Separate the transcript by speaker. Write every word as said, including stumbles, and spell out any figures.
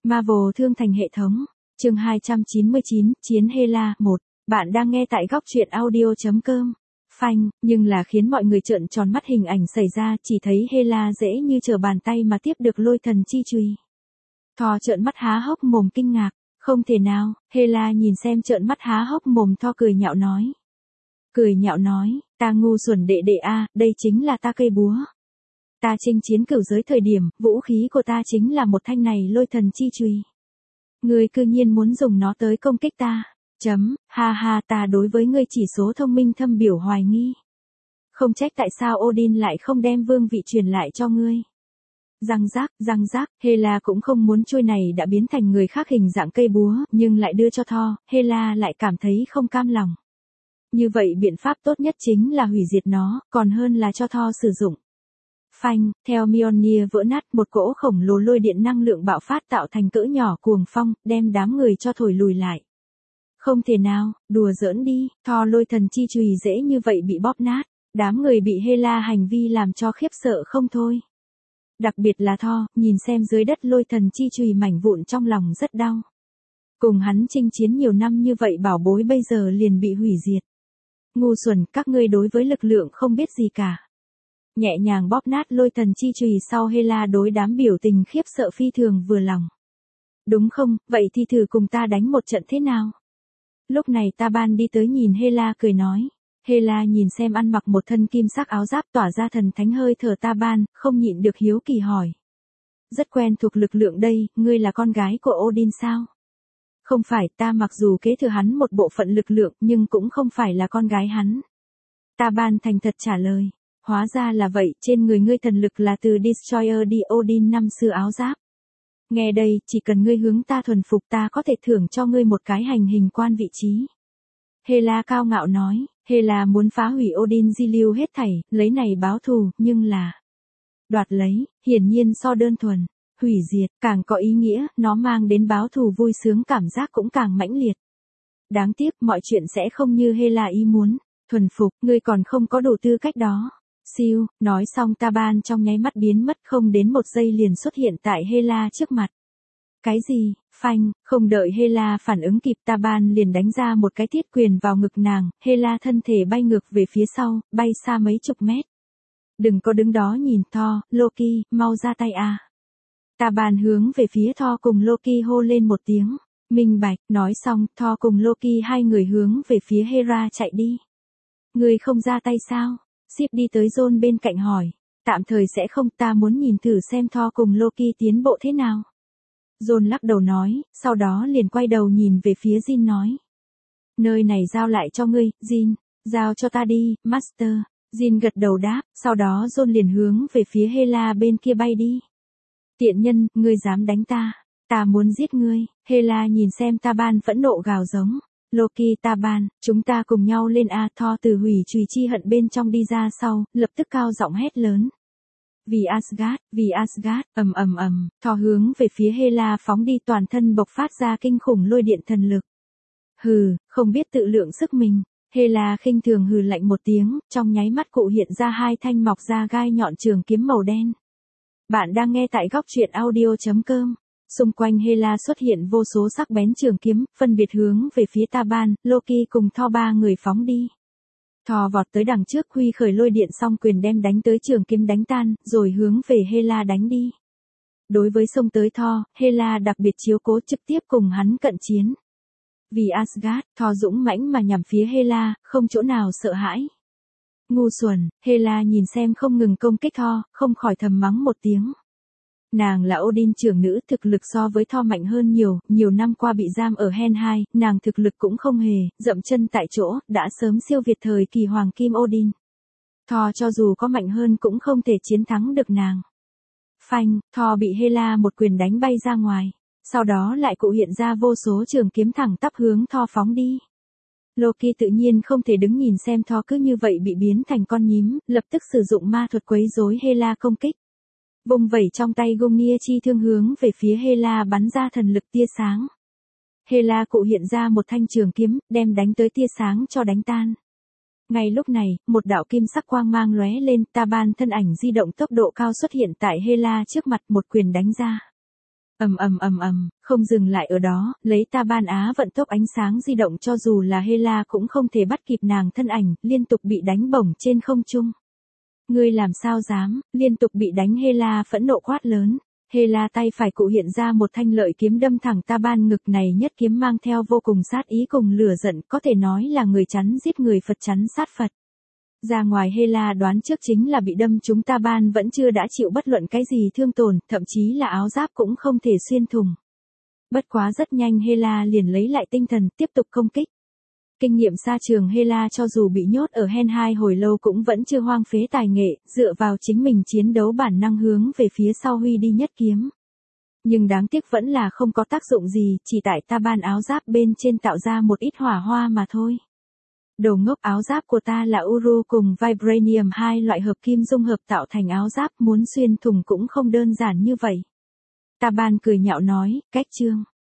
Speaker 1: Marvel Thương Thành hệ thống. Chương hai trăm chín mươi chín, Chiến Hela một. Bạn đang nghe tại góc truyện audio chấm com. Phanh, nhưng là khiến mọi người trợn tròn mắt hình ảnh xảy ra, chỉ thấy Hela dễ như trở bàn tay mà tiếp được lôi thần chi chùy. Thor trợn mắt há hốc mồm kinh ngạc, không thể nào. Hela nhìn xem trợn mắt há hốc mồm Thor cười nhạo nói. Cười nhạo nói, ta ngu xuẩn đệ đệ a, đây chính là ta cây búa. Ta chinh chiến cửu giới thời điểm, vũ khí của ta chính là một thanh này lôi thần chi chùy. Ngươi cư nhiên muốn dùng nó tới công kích ta. Chấm, ha ha, ta đối với ngươi chỉ số thông minh thâm biểu hoài nghi. Không trách tại sao Odin lại không đem vương vị truyền lại cho ngươi. Răng rác, răng rác, Hela cũng không muốn chuôi này đã biến thành người khác hình dạng cây búa, nhưng lại đưa cho Thor, Hela lại cảm thấy không cam lòng. Như vậy biện pháp tốt nhất chính là hủy diệt nó, còn hơn là cho Thor sử dụng. Phanh, theo Mjolnir vỡ nát, một cỗ khổng lồ lôi điện năng lượng bạo phát tạo thành cỡ nhỏ cuồng phong, đem đám người cho thổi lùi lại. Không thể nào, đùa giỡn đi, Thor lôi thần chi chùy dễ như vậy bị bóp nát, đám người bị Hela hành vi làm cho khiếp sợ không thôi. Đặc biệt là Thor, nhìn xem dưới đất lôi thần chi chùy mảnh vụn trong lòng rất đau. Cùng hắn chinh chiến nhiều năm như vậy bảo bối bây giờ liền bị hủy diệt. Ngu xuẩn, các ngươi đối với lực lượng không biết gì cả. Nhẹ nhàng bóp nát lôi thần chi chùy sau, Hela đối đám biểu tình khiếp sợ phi thường vừa lòng. Đúng không, vậy thì thử cùng ta đánh một trận thế nào? Lúc này Taban đi tới nhìn Hela cười nói. Hela nhìn xem ăn mặc một thân kim sắc áo giáp tỏa ra thần thánh hơi thở Taban, không nhịn được hiếu kỳ hỏi. Rất quen thuộc lực lượng đây, ngươi là con gái của Odin sao? Không phải, ta mặc dù kế thừa hắn một bộ phận lực lượng nhưng cũng không phải là con gái hắn. Taban thành thật trả lời. Hóa ra là vậy, trên người ngươi thần lực là từ Destroyer đi Odin năm xưa áo giáp. Nghe đây, chỉ cần ngươi hướng ta thuần phục ta có thể thưởng cho ngươi một cái hành hình quan vị trí. Hela cao ngạo nói, Hela muốn phá hủy Odin di lưu hết thảy, lấy này báo thù, nhưng là đoạt lấy, hiển nhiên so đơn thuần, hủy diệt, càng có ý nghĩa, nó mang đến báo thù vui sướng cảm giác cũng càng mãnh liệt. Đáng tiếc, mọi chuyện sẽ không như Hela ý muốn, thuần phục, ngươi còn không có đủ tư cách đó. Siêu, nói xong Taban trong nháy mắt biến mất, không đến một giây liền xuất hiện tại Hela trước mặt. Cái gì? Phanh, không đợi Hela phản ứng kịp, Taban liền đánh ra một cái thiết quyền vào ngực nàng, Hela thân thể bay ngược về phía sau, bay xa mấy chục mét. Đừng có đứng đó nhìn Thor, Loki, mau ra tay a. Taban hướng về phía Thor cùng Loki hô lên một tiếng. Minh bạch, nói xong, Thor cùng Loki hai người hướng về phía Hera chạy đi. Người không ra tay sao? Sip đi tới John bên cạnh hỏi. Tạm thời sẽ không, ta muốn nhìn thử xem Thor cùng Loki tiến bộ thế nào. John lắc đầu nói, sau đó liền quay đầu nhìn về phía Jin nói. Nơi này giao lại cho ngươi, Jin, giao cho ta đi, Master. Jin gật đầu đáp, sau đó John liền hướng về phía Hela bên kia bay đi. Tiện nhân, ngươi dám đánh ta, ta muốn giết ngươi. Hela nhìn xem Taban phẫn nộ gào giống. Loki, Taban, chúng ta cùng nhau lên a. Thor từ hủy chùy chi hận bên trong đi ra sau, lập tức cao giọng hét lớn. Vì Asgard, vì Asgard, ầm ầm ầm, Thor hướng về phía Hela phóng đi, toàn thân bộc phát ra kinh khủng lôi điện thần lực. Hừ, không biết tự lượng sức mình. Hela khinh thường hừ lạnh một tiếng, trong nháy mắt cụ hiện ra hai thanh mọc ra gai nhọn trường kiếm màu đen. Bạn đang nghe tại góc truyện audio chấm com. Xung quanh Hela xuất hiện vô số sắc bén trường kiếm, phân biệt hướng về phía Taban, Loki cùng Thor ba người phóng đi. Thor vọt tới đằng trước, huy khởi lôi điện song quyền đem đánh tới trường kiếm đánh tan, rồi hướng về Hela đánh đi. Đối với xông tới Thor, Hela đặc biệt chiếu cố trực tiếp cùng hắn cận chiến. Vì Asgard, Thor dũng mãnh mà nhằm phía Hela, không chỗ nào sợ hãi. Ngu xuẩn, Hela nhìn xem không ngừng công kích Thor, không khỏi thầm mắng một tiếng. Nàng là Odin trưởng nữ, thực lực so với Thor mạnh hơn nhiều, nhiều năm qua bị giam ở Helheim, nàng thực lực cũng không hề, dậm chân tại chỗ, đã sớm siêu việt thời kỳ hoàng kim Odin. Thor cho dù có mạnh hơn cũng không thể chiến thắng được nàng. Phanh, Thor bị Hela một quyền đánh bay ra ngoài, sau đó lại cụ hiện ra vô số trường kiếm thẳng tắp hướng Thor phóng đi. Loki tự nhiên không thể đứng nhìn xem Thor cứ như vậy bị biến thành con nhím, lập tức sử dụng ma thuật quấy rối Hela công kích. Vùng vẩy trong tay Gungnir chi thương hướng về phía Hela bắn ra thần lực tia sáng. Hela cụ hiện ra một thanh trường kiếm, đem đánh tới tia sáng cho đánh tan. Ngay lúc này, một đạo kim sắc quang mang lóe lên, Taban thân ảnh di động tốc độ cao xuất hiện tại Hela trước mặt, một quyền đánh ra. Ầm ầm ầm ầm, không dừng lại ở đó, lấy ta ban á vận tốc ánh sáng di động cho dù là Hela cũng không thể bắt kịp nàng thân ảnh, liên tục bị đánh bổng trên không trung. Ngươi làm sao dám, liên tục bị đánh Hela phẫn nộ quát lớn. Hela tay phải cụ hiện ra một thanh lợi kiếm đâm thẳng ta ban ngực, này nhất kiếm mang theo vô cùng sát ý cùng lửa giận, có thể nói là người chắn giết người, Phật chắn sát Phật. Ra ngoài Hela đoán trước chính là bị đâm chúng ta ban vẫn chưa đã chịu bất luận cái gì thương tổn, thậm chí là áo giáp cũng không thể xuyên thủng. Bất quá rất nhanh Hela liền lấy lại tinh thần, tiếp tục công kích. Kinh nghiệm xa trường Hela cho dù bị nhốt ở Hen hai hồi lâu cũng vẫn chưa hoang phế tài nghệ, dựa vào chính mình chiến đấu bản năng hướng về phía sau huy đi nhất kiếm. Nhưng đáng tiếc vẫn là không có tác dụng gì, chỉ tại ta ban áo giáp bên trên tạo ra một ít hỏa hoa mà thôi. Đồ ngốc, áo giáp của ta là Uru cùng Vibranium hai loại hợp kim dung hợp tạo thành áo giáp, muốn xuyên thủng cũng không đơn giản như vậy. Ta ban cười nhạo nói, cách chương.